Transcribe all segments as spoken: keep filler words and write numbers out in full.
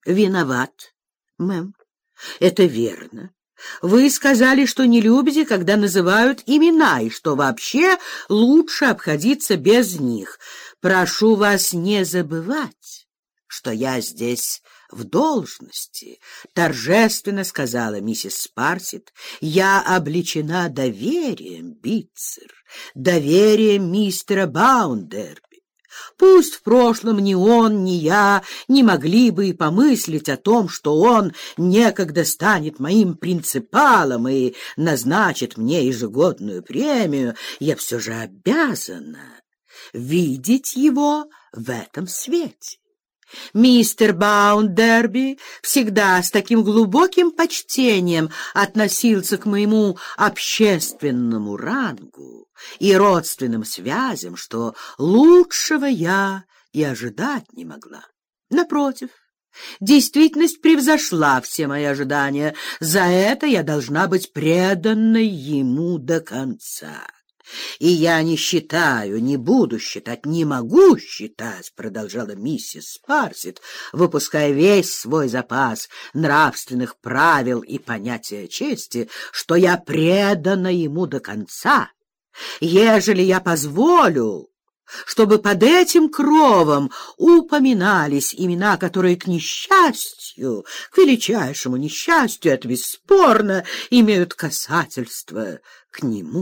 виноват, мэм. Это верно. Вы сказали, что не любите, когда называют имена, и что вообще лучше обходиться без них. Прошу вас не забывать, что я здесь в должности, — торжественно сказала миссис Спарсит. Я облечена доверием, Битцер, доверием мистера Баундерби. Пусть в прошлом ни он, ни я не могли бы и помыслить о том, что он некогда станет моим принципалом и назначит мне ежегодную премию, я все же обязана видеть его в этом свете. Мистер Баундерби всегда с таким глубоким почтением относился к моему общественному рангу и родственным связям, что лучшего я и ожидать не могла. Напротив, действительность превзошла все мои ожидания. За это я должна быть преданной ему до конца. И я не считаю, не буду считать, не могу считать, — продолжала миссис Спарсит, выпуская весь свой запас нравственных правил и понятия чести, — что я предана ему до конца, ежели я позволю, чтобы под этим кровом упоминались имена, которые к несчастью, к величайшему несчастью, это бесспорно, имеют касательство к нему.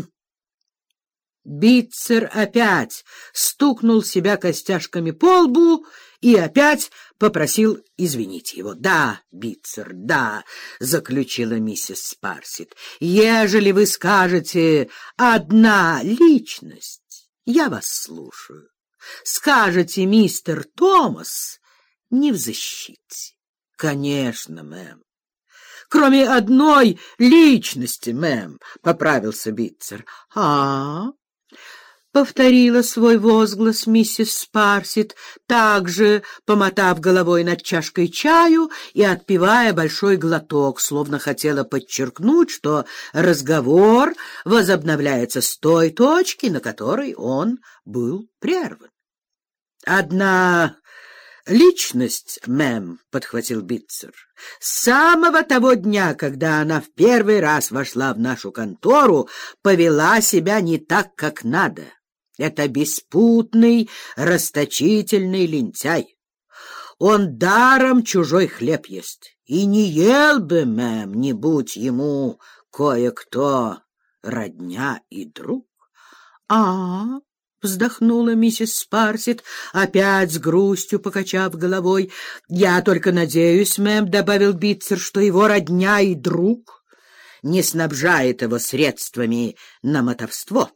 Битцер опять стукнул себя костяшками по лбу и опять попросил извинить его. — Да, Битцер, да, — заключила миссис Спарсит, — ежели вы скажете «одна личность», я вас слушаю. Скажете «мистер Томас», не в защите. — Конечно, мэм. — Кроме одной личности, мэм, — поправился Битцер. — А-а-а! — повторила свой возглас миссис Спарсит, также помотав головой над чашкой чаю и отпивая большой глоток, словно хотела подчеркнуть, что разговор возобновляется с той точки, на которой он был прерван. — Одна личность, мэм, — подхватил Битцер, — с самого того дня, когда она в первый раз вошла в нашу контору, повела себя не так, как надо. Это беспутный, расточительный лентяй. Он даром чужой хлеб ест. И не ел бы, мэм, не будь ему кое-кто родня и друг. А-а-а! — вздохнула миссис Спарсит, опять с грустью покачав головой. — Я только надеюсь, мэм, — добавил Битцер, — что его родня и друг не снабжает его средствами на мотовство.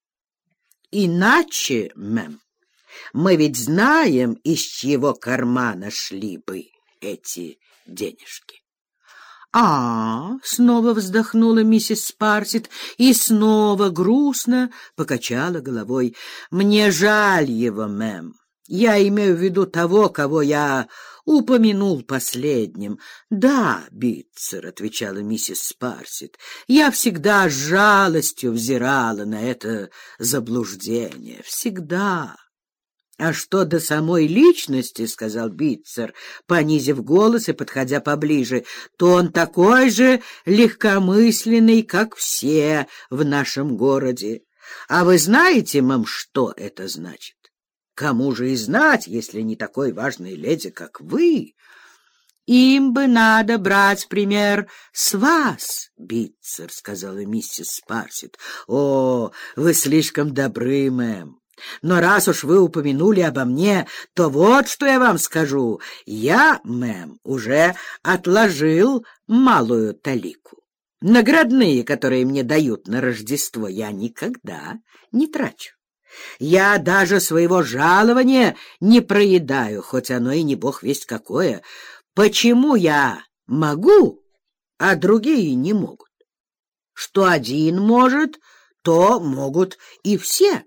Иначе, мэм, мы ведь знаем, из чьего кармана шли бы эти денежки. А, — снова вздохнула миссис Спарсит и снова грустно покачала головой. — Мне жаль его, мэм. Я имею в виду того, кого я упомянул последним. — Да, Битцер, — отвечала миссис Спарсит, — я всегда с жалостью взирала на это заблуждение. Всегда. — А что до самой личности, — сказал Битцер, понизив голос и подходя поближе, — то он такой же легкомысленный, как все в нашем городе. А вы знаете, мэм, что это значит? Кому же и знать, если не такой важной леди, как вы? Им бы надо брать пример с вас, Битцер, — сказала миссис Спарсит. — О, вы слишком добры, мэм. Но раз уж вы упомянули обо мне, то вот что я вам скажу. Я, мэм, уже отложил малую талику. Наградные, которые мне дают на Рождество, я никогда не трачу. Я даже своего жалования не проедаю, хоть оно и не бог весть какое. Почему я могу, а другие не могут? Что один может, то могут и все.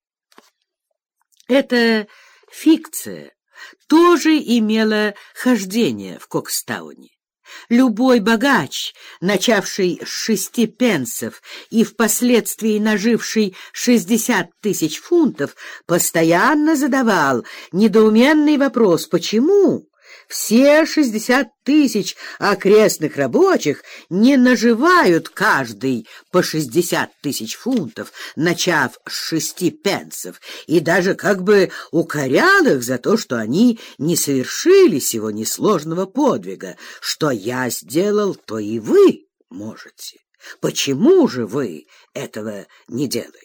Эта фикция тоже имела хождение в Кокстауне. Любой богач, начавший с шести пенсов и впоследствии наживший шестьдесят тысяч фунтов, постоянно задавал недоуменный вопрос, почему Все шестьдесят тысяч окрестных рабочих не наживают каждый по шестьдесят тысяч фунтов, начав с шести пенсов, и даже как бы укорял их за то, что они не совершили сего несложного подвига. Что я сделал, то и вы можете. Почему же вы этого не делаете?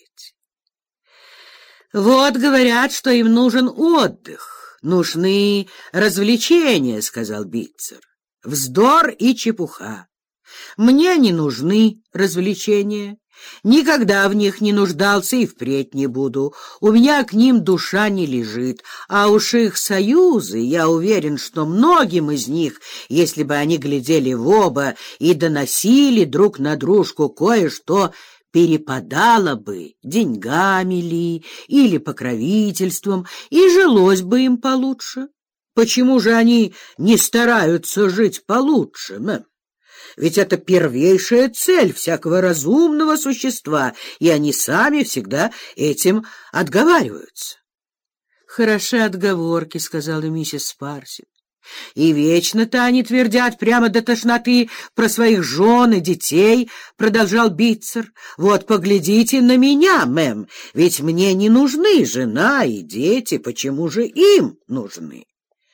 Вот говорят, что им нужен отдых. «Нужны развлечения», — сказал Битцер. «Вздор и чепуха. Мне не нужны развлечения. Никогда в них не нуждался и впредь не буду. У меня к ним душа не лежит. А уж их союзы, я уверен, что многим из них, если бы они глядели в оба и доносили друг на дружку кое-что, перепадало бы, деньгами ли или покровительством, и жилось бы им получше. Почему же они не стараются жить получше, мэм? Ведь это первейшая цель всякого разумного существа, и они сами всегда этим отговариваются. — Хороши отговорки, — сказала миссис Спарсит. — И вечно-то они твердят прямо до тошноты про своих жен и детей, — продолжал Битцер. — Вот поглядите на меня, мэм, ведь мне не нужны жена и дети, почему же им нужны?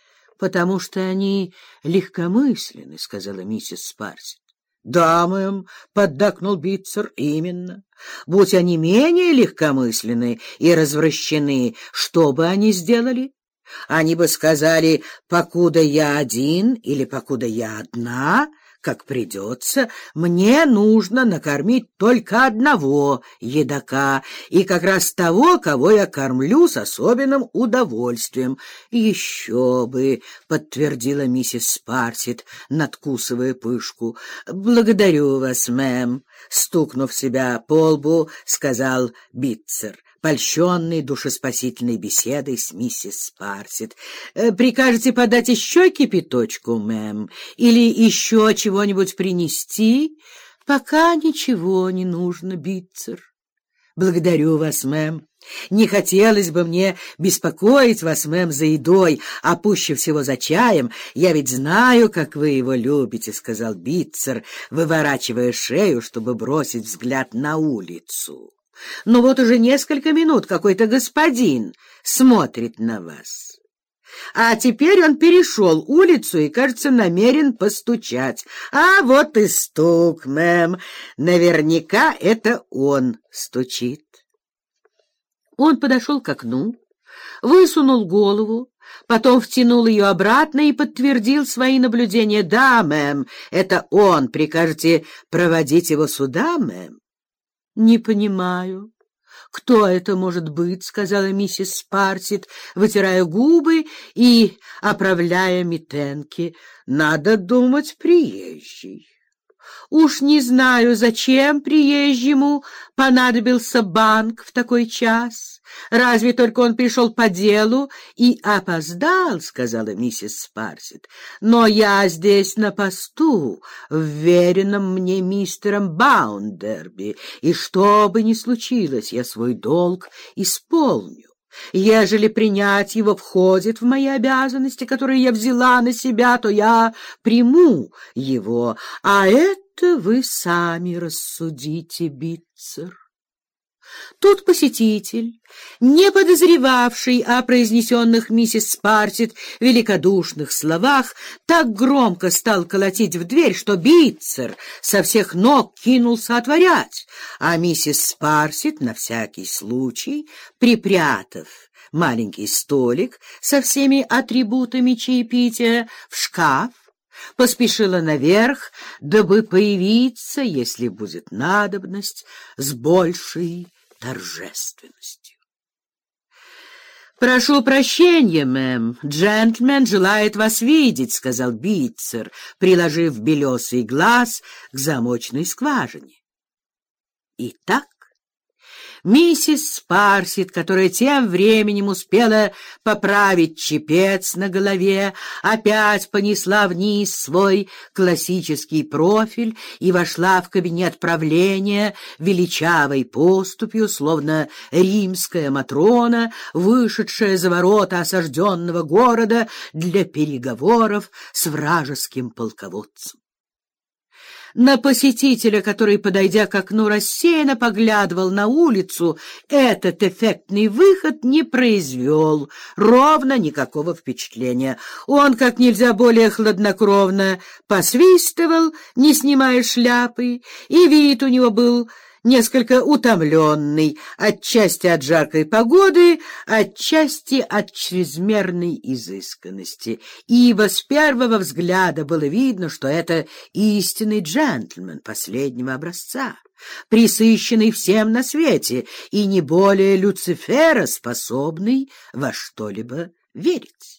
— Потому что они легкомысленны, — сказала миссис Спарсит. — Да, мэм, — поддакнул Битцер, — именно. Будь они менее легкомысленны и развращены, что бы они сделали? Они бы сказали: «Покуда я один или покуда я одна, как придется, мне нужно накормить только одного едока, и как раз того, кого я кормлю с особенным удовольствием». «Еще бы», — подтвердила миссис Спарсит, надкусывая пышку. «Благодарю вас, мэм», — стукнув себя по лбу, сказал Битцер, польщенный душеспасительной беседой с миссис Спарсит. «Прикажете подать еще кипяточку, мэм, или еще чего-нибудь принести?» «Пока ничего не нужно, Битцер». «Благодарю вас, мэм. Не хотелось бы мне беспокоить вас, мэм, за едой, а пуще всего за чаем. Я ведь знаю, как вы его любите», — сказал Битцер, выворачивая шею, чтобы бросить взгляд на улицу. «Но вот уже несколько минут какой-то господин смотрит на вас. А теперь он перешел улицу и, кажется, намерен постучать. А вот и стук, мэм. Наверняка это он стучит». Он подошел к окну, высунул голову, потом втянул ее обратно и подтвердил свои наблюдения. «Да, мэм, это он. Прикажете проводить его сюда, мэм?» «Не понимаю, кто это может быть», — сказала миссис Спарсит, вытирая губы и оправляя митенки. «Надо думать, приезжий». «Уж не знаю, зачем приезжему понадобился банк в такой час. Разве только он пришел по делу и опоздал», — сказала миссис Спарсит. «Но я здесь на посту, вверенном мне мистером Баундерби, и что бы ни случилось, я свой долг исполню. Ежели принять его входит в мои обязанности, которые я взяла на себя, то я приму его, а это вы сами рассудите, Битцер». Тут посетитель, не подозревавший о произнесенных миссис Спарсит великодушных словах, так громко стал колотить в дверь, что Битцер со всех ног кинулся отворять, а миссис Спарсит, на всякий случай, припрятав маленький столик со всеми атрибутами чаепития в шкаф, поспешила наверх, дабы появиться, если будет надобность, с большей торжественностью. «Прошу прощения, мэм, джентльмен желает вас видеть», — сказал Битцер, приложив белесый глаз к замочной скважине. Итак, Миссис Спарсит, которая тем временем успела поправить чепец на голове, опять понесла вниз свой классический профиль и вошла в кабинет правления величавой поступью, словно римская матрона, вышедшая за ворота осажденного города для переговоров с вражеским полководцем. На посетителя, который, подойдя к окну, рассеянно поглядывал на улицу, этот эффектный выход не произвел ровно никакого впечатления. Он как нельзя более хладнокровно посвистывал, не снимая шляпы, и вид у него был несколько утомленный, отчасти от жаркой погоды, отчасти от чрезмерной изысканности, ибо с первого взгляда было видно, что это истинный джентльмен последнего образца, присыщенный всем на свете и не более Люцифера, способный во что-либо верить.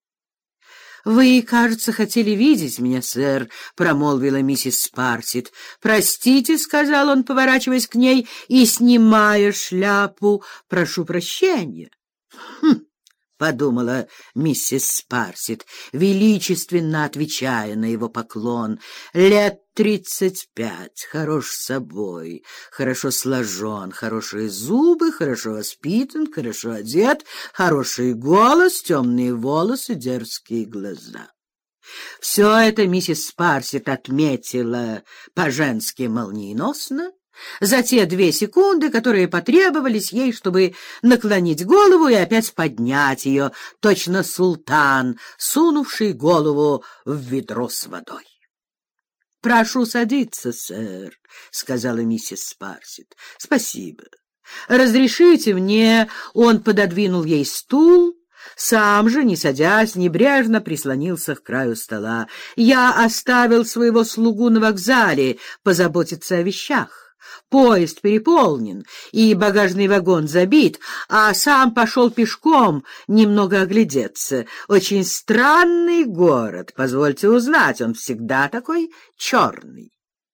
«Вы, кажется, хотели видеть меня, сэр», — промолвила миссис Спарсит. «Простите», — сказал он, поворачиваясь к ней и снимая шляпу, — «прошу прощения». «Хм», — подумала миссис Спарсит, величественно отвечая на его поклон, — «лет тридцать пять, хорош собой, хорошо сложен, хорошие зубы, хорошо воспитан, хорошо одет, хороший голос, темные волосы, дерзкие глаза». Все это миссис Спарсит отметила по-женски молниеносно за те две секунды, которые потребовались ей, чтобы наклонить голову и опять поднять ее, точно султан, сунувший голову в ведро с водой. «Прошу садиться, сэр», — сказала миссис Спарсит. «Спасибо. Разрешите мне...» Он пододвинул ей стул, сам же, не садясь, небрежно прислонился к краю стола. «Я оставил своего слугу на вокзале позаботиться о вещах. Поезд переполнен, и багажный вагон забит, а сам пошел пешком немного оглядеться. Очень странный город, позвольте узнать, он всегда такой черный».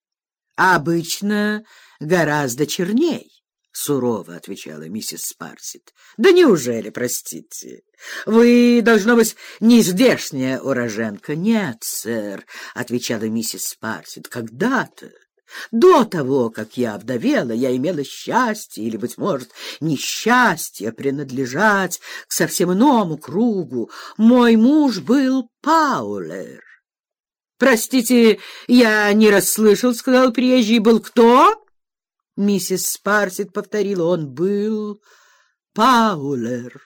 «Обычно гораздо черней», — сурово отвечала миссис Спарсит. «Да неужели, простите? Вы, должно быть, не здешняя уроженка?» «Нет, сэр», — отвечала миссис Спарсит, — «когда-то, до того, как я овдовела, я имела счастье, или, быть может, несчастье, принадлежать к совсем иному кругу. Мой муж был Паулер». «Простите, я не расслышал», — сказал приезжий. «Был кто?» Миссис Спарсит повторила: «Он был Паулер».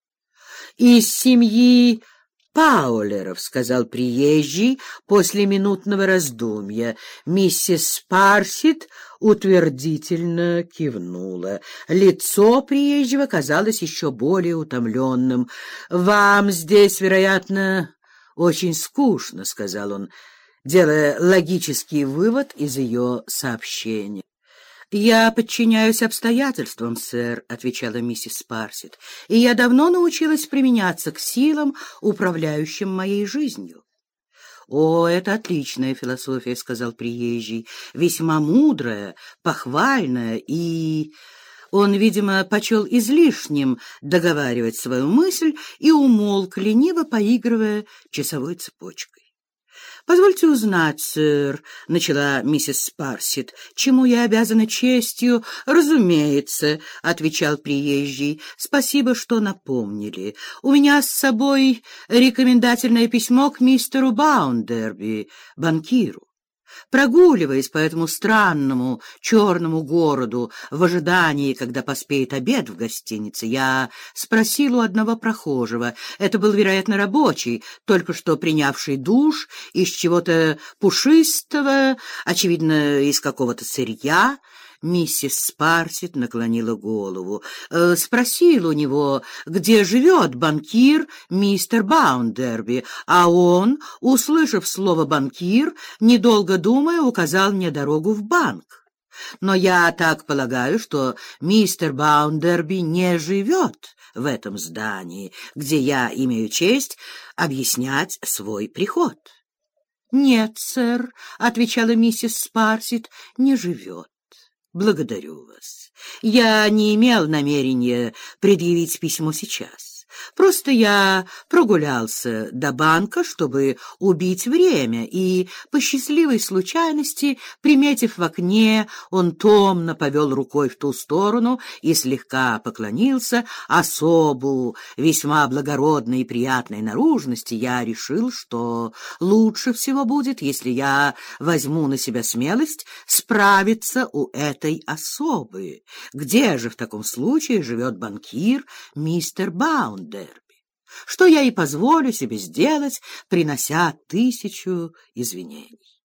«Из семьи Паулеров», — сказал приезжий после минутного раздумья. Миссис Спарсит утвердительно кивнула. Лицо приезжего казалось еще более утомленным. «Вам здесь, вероятно, очень скучно», — сказал он, делая логический вывод из ее сообщения. «Я подчиняюсь обстоятельствам, сэр», — отвечала миссис Спарсит, «и я давно научилась применяться к силам, управляющим моей жизнью». «О, это отличная философия», — сказал приезжий, «весьма мудрая, похвальная и...» Он, видимо, почел излишним договаривать свою мысль и умолк, лениво поигрывая часовой цепочкой. «Позвольте узнать, сэр», — начала миссис Спарсит, — «чему я обязана честью?» «Разумеется», — отвечал приезжий, — «спасибо, что напомнили. У меня с собой рекомендательное письмо к мистеру Баундерби, банкиру. Прогуливаясь по этому странному черному городу в ожидании, когда поспеет обед в гостинице, я спросил у одного прохожего, это был, вероятно, рабочий, только что принявший душ из чего-то пушистого, очевидно, из какого-то сырья. Миссис Спарсит наклонила голову. Э, спросил у него, где живет банкир мистер Баундерби, а он, услышав слово «банкир», недолго думая, указал мне дорогу в банк. Но я так полагаю, что мистер Баундерби не живет в этом здании, где я имею честь объяснять свой приход. — Нет, сэр, — отвечала миссис Спарсит, — не живет. Благодарю вас. Я не имел намерения предъявить письмо сейчас. Просто я прогулялся до банка, чтобы убить время, и по счастливой случайности, приметив в окне, он томно повел рукой в ту сторону и слегка поклонился особу весьма благородной и приятной наружности. Я решил, что лучше всего будет, если я возьму на себя смелость справиться у этой особы. Где же в таком случае живет банкир мистер Баундерби? Что я и позволю себе сделать, принося тысячу извинений.